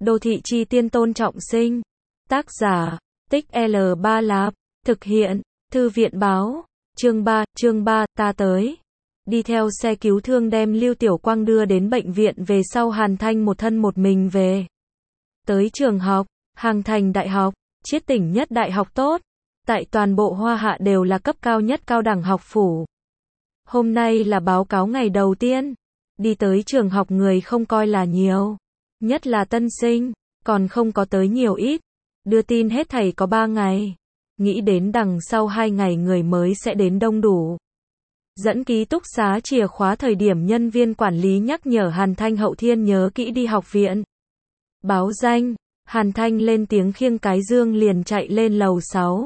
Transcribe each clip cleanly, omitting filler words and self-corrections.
Đô thị chi tiên Tôn Trọng Sinh. Tác giả, Tích L3 Lạp. Thực hiện, Thư viện báo. Chương 3, ta tới. Đi theo xe cứu thương đem Lưu Tiểu Quang đưa đến bệnh viện về sau Hàn Thanh một thân một mình về. Tới trường học, Hàng Thành Đại học, Chiết Tỉnh Nhất Đại học tốt. Tại toàn bộ Hoa Hạ đều là cấp cao nhất cao đẳng học phủ. Hôm nay là báo cáo ngày đầu tiên. Đi tới trường học người không coi là nhiều. Nhất là tân sinh, còn không có tới nhiều ít. Đưa tin hết thảy có 3 ngày. Nghĩ đến đằng sau 2 ngày người mới sẽ đến đông đủ. Dẫn ký túc xá chìa khóa thời điểm nhân viên quản lý nhắc nhở Hàn Thanh hậu thiên nhớ kỹ đi học viện. Báo danh, Hàn Thanh lên tiếng khiêng cái dương liền chạy lên lầu 6.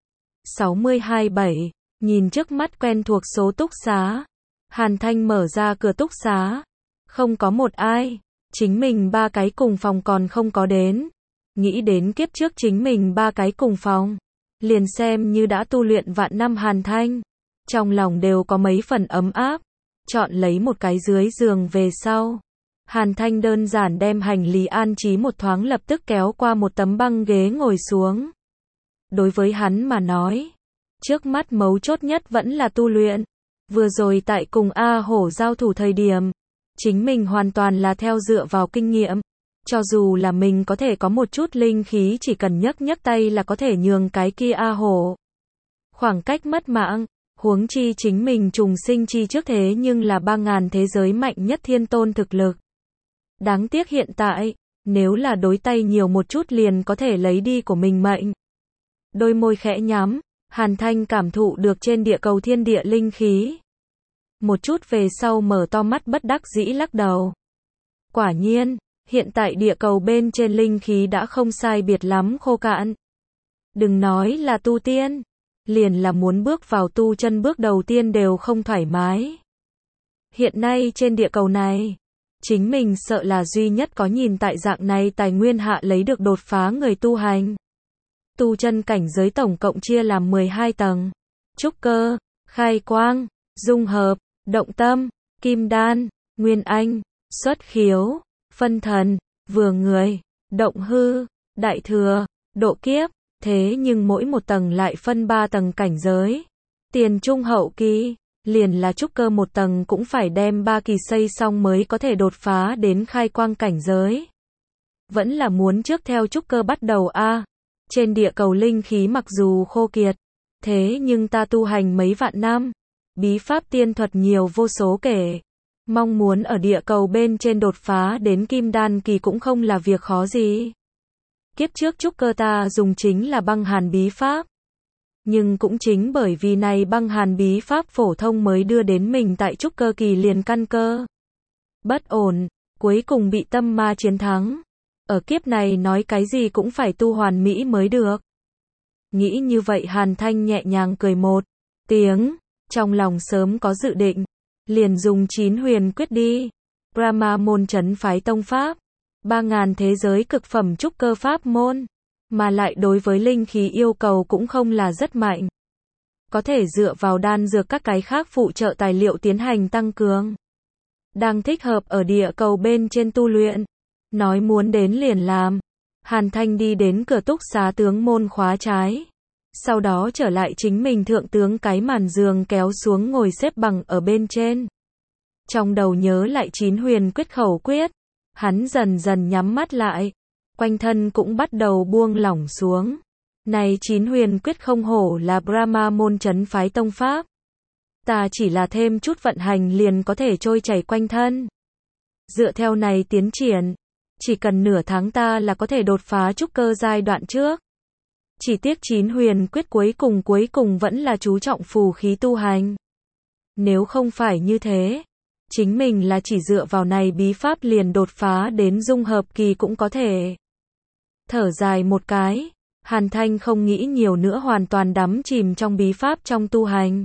627, nhìn trước mắt quen thuộc số túc xá. Hàn Thanh mở ra cửa túc xá. Không có một ai. Chính mình 3 cái cùng phòng còn không có đến. Nghĩ đến kiếp trước chính mình 3 cái cùng phòng. Liền xem như đã tu luyện vạn năm Hàn Thanh. Trong lòng đều có mấy phần ấm áp. Chọn lấy một cái dưới giường về sau. Hàn Thanh đơn giản đem hành lý an trí một thoáng lập tức kéo qua một tấm băng ghế ngồi xuống. Đối với hắn mà nói, trước mắt mấu chốt nhất vẫn là tu luyện. Vừa rồi tại cùng A Hổ giao thủ thời điểm, chính mình hoàn toàn là theo dựa vào kinh nghiệm. Cho dù là mình có thể có một chút linh khí chỉ cần nhấc tay là có thể nhường cái kia A Hổ. Khoảng cách mất mạng, huống chi chính mình trùng sinh chi trước thế nhưng là 3.000 thế giới mạnh nhất thiên tôn thực lực. Đáng tiếc hiện tại, nếu là đối tay nhiều một chút liền có thể lấy đi của mình mệnh. Đôi môi khẽ nhắm, Hàn Thanh cảm thụ được trên địa cầu thiên địa linh khí. Một chút về sau mở to mắt bất đắc dĩ lắc đầu. Quả nhiên, hiện tại địa cầu bên trên linh khí đã không sai biệt lắm khô cạn. Đừng nói là tu tiên, liền là muốn bước vào tu chân bước đầu tiên đều không thoải mái. Hiện nay trên địa cầu này, chính mình sợ là duy nhất có nhìn tại dạng này tài nguyên hạ lấy được đột phá người tu hành. Tu chân cảnh giới tổng cộng chia làm 12 tầng. Trúc cơ, khai quang, dung hợp, động tâm, kim đan, nguyên anh, xuất khiếu, phân thần, vừa người, động hư, đại thừa, độ kiếp. Thế nhưng mỗi một tầng lại phân 3 tầng cảnh giới. Tiền trung hậu kỳ, liền là trúc cơ một tầng cũng phải đem 3 kỳ xây xong mới có thể đột phá đến khai quang cảnh giới. Vẫn là muốn trước theo trúc cơ bắt đầu a. Trên địa cầu linh khí mặc dù khô kiệt, thế nhưng ta tu hành mấy vạn năm, bí pháp tiên thuật nhiều vô số kể. Mong muốn ở địa cầu bên trên đột phá đến kim đan kỳ cũng không là việc khó gì. Kiếp trước trúc cơ ta dùng chính là băng hàn bí pháp. Nhưng cũng chính bởi vì này băng hàn bí pháp phổ thông mới đưa đến mình tại trúc cơ kỳ liền căn cơ bất ổn, cuối cùng bị tâm ma chiến thắng. Ở kiếp này nói cái gì cũng phải tu hoàn mỹ mới được. Nghĩ như vậy Hàn Thanh nhẹ nhàng cười một tiếng, trong lòng sớm có dự định, liền dùng 9 huyền quyết đi. Brahma môn trấn phái tông pháp, 3.000 thế giới cực phẩm trúc cơ pháp môn, mà lại đối với linh khí yêu cầu cũng không là rất mạnh. Có thể dựa vào đan dược các cái khác phụ trợ tài liệu tiến hành tăng cường. Đang thích hợp ở địa cầu bên trên tu luyện. Nói muốn đến liền làm. Hàn Thanh đi đến cửa túc xá tướng môn khóa trái. Sau đó trở lại chính mình thượng tướng cái màn giường kéo xuống ngồi xếp bằng ở bên trên. Trong đầu nhớ lại 9 huyền quyết khẩu quyết. Hắn dần dần nhắm mắt lại. Quanh thân cũng bắt đầu buông lỏng xuống. Này 9 huyền quyết không hổ là Brahma môn trấn phái tông pháp. Ta chỉ là thêm chút vận hành liền có thể trôi chảy quanh thân. Dựa theo này tiến triển, chỉ cần nửa tháng ta là có thể đột phá trúc cơ giai đoạn trước. Chỉ tiếc 9 huyền quyết cuối cùng vẫn là chú trọng phù khí tu hành. Nếu không phải như thế, chính mình là chỉ dựa vào này bí pháp liền đột phá đến dung hợp kỳ cũng có thể. Thở dài một cái, Hàn Thanh không nghĩ nhiều nữa hoàn toàn đắm chìm trong bí pháp trong tu hành.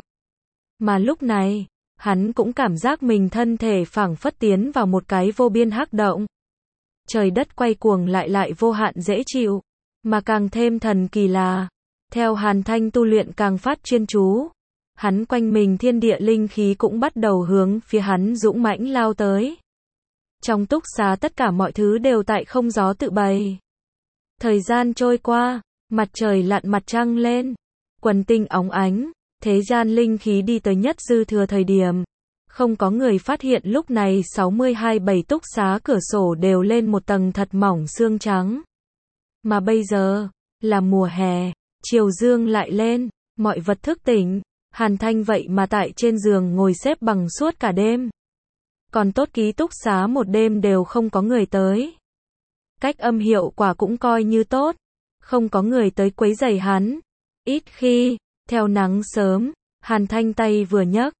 Mà lúc này, hắn cũng cảm giác mình thân thể phảng phất tiến vào một cái vô biên hắc động. Trời đất quay cuồng lại vô hạn dễ chịu, mà càng thêm thần kỳ là, theo Hàn Thanh tu luyện càng phát chuyên chú, hắn quanh mình thiên địa linh khí cũng bắt đầu hướng phía hắn dũng mãnh lao tới. Trong túc xá tất cả mọi thứ đều tại không gió tự bày. Thời gian trôi qua, mặt trời lặn mặt trăng lên, quần tinh óng ánh, thế gian linh khí đi tới nhất dư thừa thời điểm. Không có người phát hiện lúc này 62-7 túc xá cửa sổ đều lên một tầng thật mỏng sương trắng. Mà bây giờ, là mùa hè, chiều dương lại lên, mọi vật thức tỉnh, Hàn Thanh vậy mà tại trên giường ngồi xếp bằng suốt cả đêm. Còn tốt ký túc xá một đêm đều không có người tới. Cách âm hiệu quả cũng coi như tốt, không có người tới quấy rầy hắn. Ít khi, theo nắng sớm, Hàn Thanh tay vừa nhấc,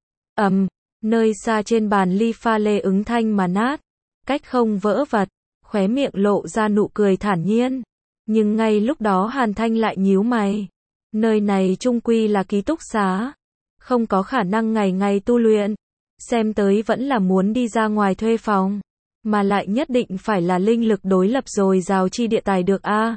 nơi xa trên bàn ly pha lê ứng thanh mà nát, cách không vỡ vặt, khóe miệng lộ ra nụ cười thản nhiên. Nhưng ngay lúc đó Hàn Thanh lại nhíu mày. Nơi này chung quy là ký túc xá, không có khả năng ngày ngày tu luyện, xem tới vẫn là muốn đi ra ngoài thuê phòng, mà lại nhất định phải là linh lực đối lập dồi dào chi địa tài được a.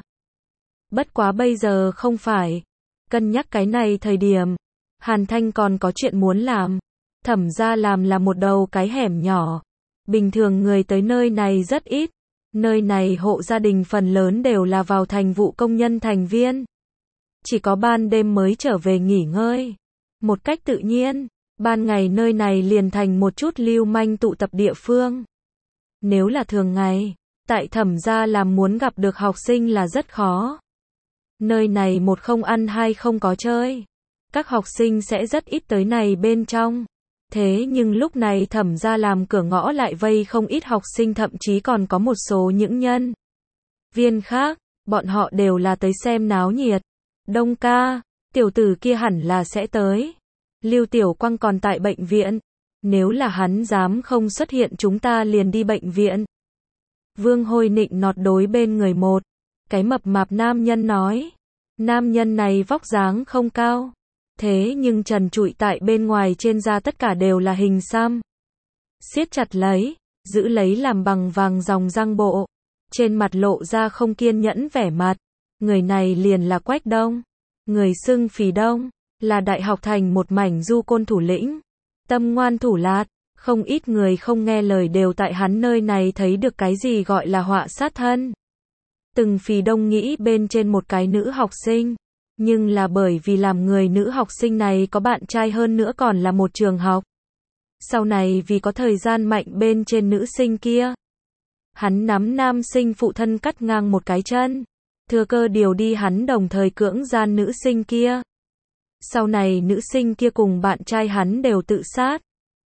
Bất quá bây giờ không phải, cân nhắc cái này thời điểm, Hàn Thanh còn có chuyện muốn làm. Thẩm gia làm là một đầu cái hẻm nhỏ, bình thường người tới nơi này rất ít, nơi này hộ gia đình phần lớn đều là vào thành vụ công nhân thành viên. Chỉ có ban đêm mới trở về nghỉ ngơi. Một cách tự nhiên, ban ngày nơi này liền thành một chút lưu manh tụ tập địa phương. Nếu là thường ngày, tại Thẩm gia làm muốn gặp được học sinh là rất khó. Nơi này một không ăn hai không có chơi. Các học sinh sẽ rất ít tới này bên trong. Thế nhưng lúc này Thẩm gia làm cửa ngõ lại vây không ít học sinh, thậm chí còn có một số những nhân viên khác, bọn họ đều là tới xem náo nhiệt. Đông ca, tiểu tử kia hẳn là sẽ tới. Lưu Tiểu Quang còn tại bệnh viện, nếu là hắn dám không xuất hiện chúng ta liền đi bệnh viện. Vương Hôi nịnh nọt đối bên người một cái mập mạp nam nhân nói. Nam nhân này vóc dáng không cao, thế nhưng trần trụi tại bên ngoài trên da tất cả đều là hình xăm. Siết chặt lấy, giữ lấy làm bằng vàng ròng răng bộ. Trên mặt lộ ra không kiên nhẫn vẻ mặt. Người này liền là Quách Đông. Người xưng Phì Đông, là đại học thành một mảnh du côn thủ lĩnh. Tâm ngoan thủ lạt, không ít người không nghe lời đều tại hắn nơi này thấy được cái gì gọi là họa sát thân. Từng Phì Đông nghĩ bên trên một cái nữ học sinh. Nhưng là bởi vì làm người nữ học sinh này có bạn trai hơn nữa còn là một trường học. Sau này vì có thời gian mạnh bên trên nữ sinh kia, hắn nắm nam sinh phụ thân cắt ngang một cái chân, thừa cơ điều đi hắn đồng thời cưỡng gian nữ sinh kia. Sau này nữ sinh kia cùng bạn trai hắn đều tự sát.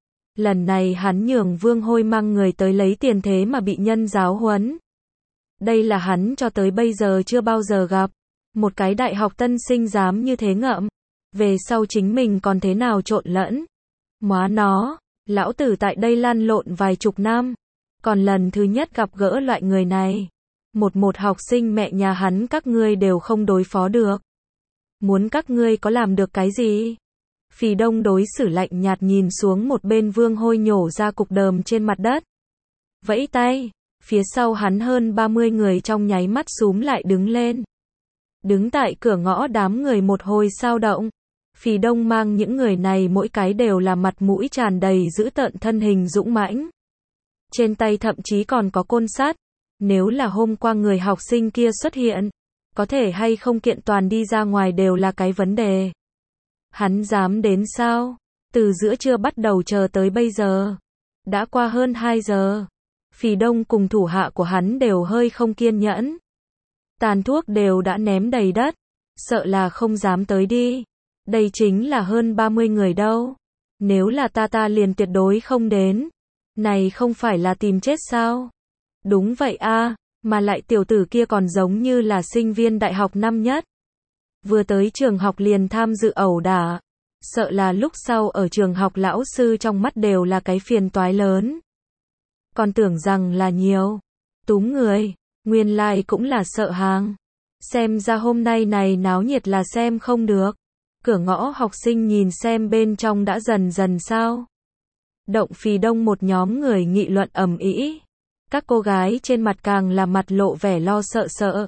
Lần này hắn nhường Vương Hôi mang người tới lấy tiền thế mà bị nhân giáo huấn. Đây là hắn cho tới bây giờ chưa bao giờ gặp. Một cái đại học tân sinh dám như thế ngậm. Về sau chính mình còn thế nào trộn lẫn. Móa nó, lão tử tại đây lăn lộn vài chục năm. Còn lần thứ nhất gặp gỡ loại người này. Một học sinh mẹ nhà hắn các ngươi đều không đối phó được. Muốn các ngươi có làm được cái gì? Phì Đông đối xử lạnh nhạt nhìn xuống một bên Vương Hôi nhổ ra cục đờm trên mặt đất. Vẫy tay, phía sau hắn hơn 30 người trong nháy mắt xúm lại đứng lên. Đứng tại cửa ngõ đám người một hồi sao động. Phì Đông mang những người này mỗi cái đều là mặt mũi tràn đầy dữ tợn, thân hình dũng mãnh. Trên tay thậm chí còn có côn sắt. Nếu là hôm qua người học sinh kia xuất hiện, có thể hay không kiện toàn đi ra ngoài đều là cái vấn đề. Hắn dám đến sao? Từ giữa trưa bắt đầu chờ tới bây giờ. Đã qua hơn 2 giờ. Phì Đông cùng thủ hạ của hắn đều hơi không kiên nhẫn. Tàn thuốc đều đã ném đầy đất. Sợ là không dám tới đi. Đây chính là hơn 30 người đâu. Nếu là ta liền tuyệt đối không đến. Này không phải là tìm chết sao? Đúng vậy a, mà lại tiểu tử kia còn giống như là sinh viên đại học năm nhất. Vừa tới trường học liền tham dự ẩu đả. Sợ là lúc sau ở trường học lão sư trong mắt đều là cái phiền toái lớn. Còn tưởng rằng là nhiều túm người, nguyên lai cũng là sợ hàng. Xem ra hôm nay này náo nhiệt là xem không được. Cửa ngõ học sinh nhìn xem bên trong đã dần dần sao động. Phì Đông một nhóm người nghị luận ầm ĩ. Các cô gái trên mặt càng là mặt lộ vẻ lo sợ sợ.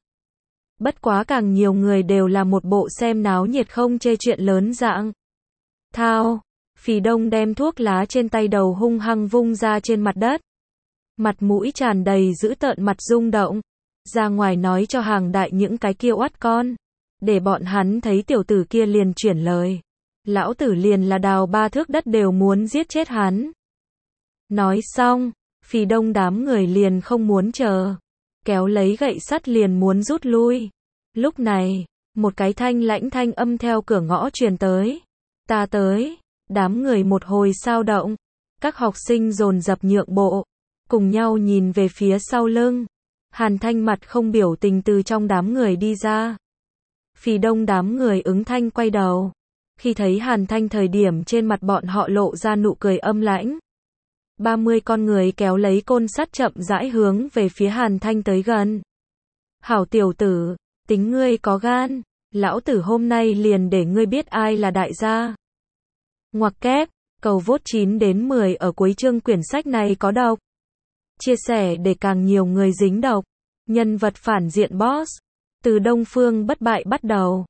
Bất quá càng nhiều người đều là một bộ xem náo nhiệt không chê chuyện lớn dạng. Thao, Phì Đông đem thuốc lá trên tay đầu hung hăng vung ra trên mặt đất. mặt mũi tràn đầy dữ tợn, mặt rung động. Ra ngoài nói cho hàng đại những cái kia oát con. Để bọn hắn thấy tiểu tử kia liền chuyển lời. Lão tử liền là đào 3 thước đất đều muốn giết chết hắn. Nói xong, Phì Đông đám người liền không muốn chờ. Kéo lấy gậy sắt liền muốn rút lui. Lúc này, một cái thanh lãnh thanh âm theo cửa ngõ truyền tới. Ta tới. Đám người một hồi sao động. Các học sinh dồn dập nhượng bộ. Cùng nhau nhìn về phía sau lưng. Hàn Thanh mặt không biểu tình từ trong đám người đi ra. Phì Đông đám người ứng thanh quay đầu. Khi thấy Hàn Thanh thời điểm trên mặt bọn họ lộ ra nụ cười âm lãnh. 30 con người kéo lấy côn sắt chậm rãi hướng về phía Hàn Thanh tới gần. Hảo tiểu tử, tính ngươi có gan, lão tử hôm nay liền để ngươi biết ai là đại gia. Ngoặc kép, cầu vote 9 đến 10 ở cuối chương quyển sách này có độc. Chia sẻ để càng nhiều người dính độc. Nhân vật phản diện boss. Từ Đông Phương bất bại bắt đầu.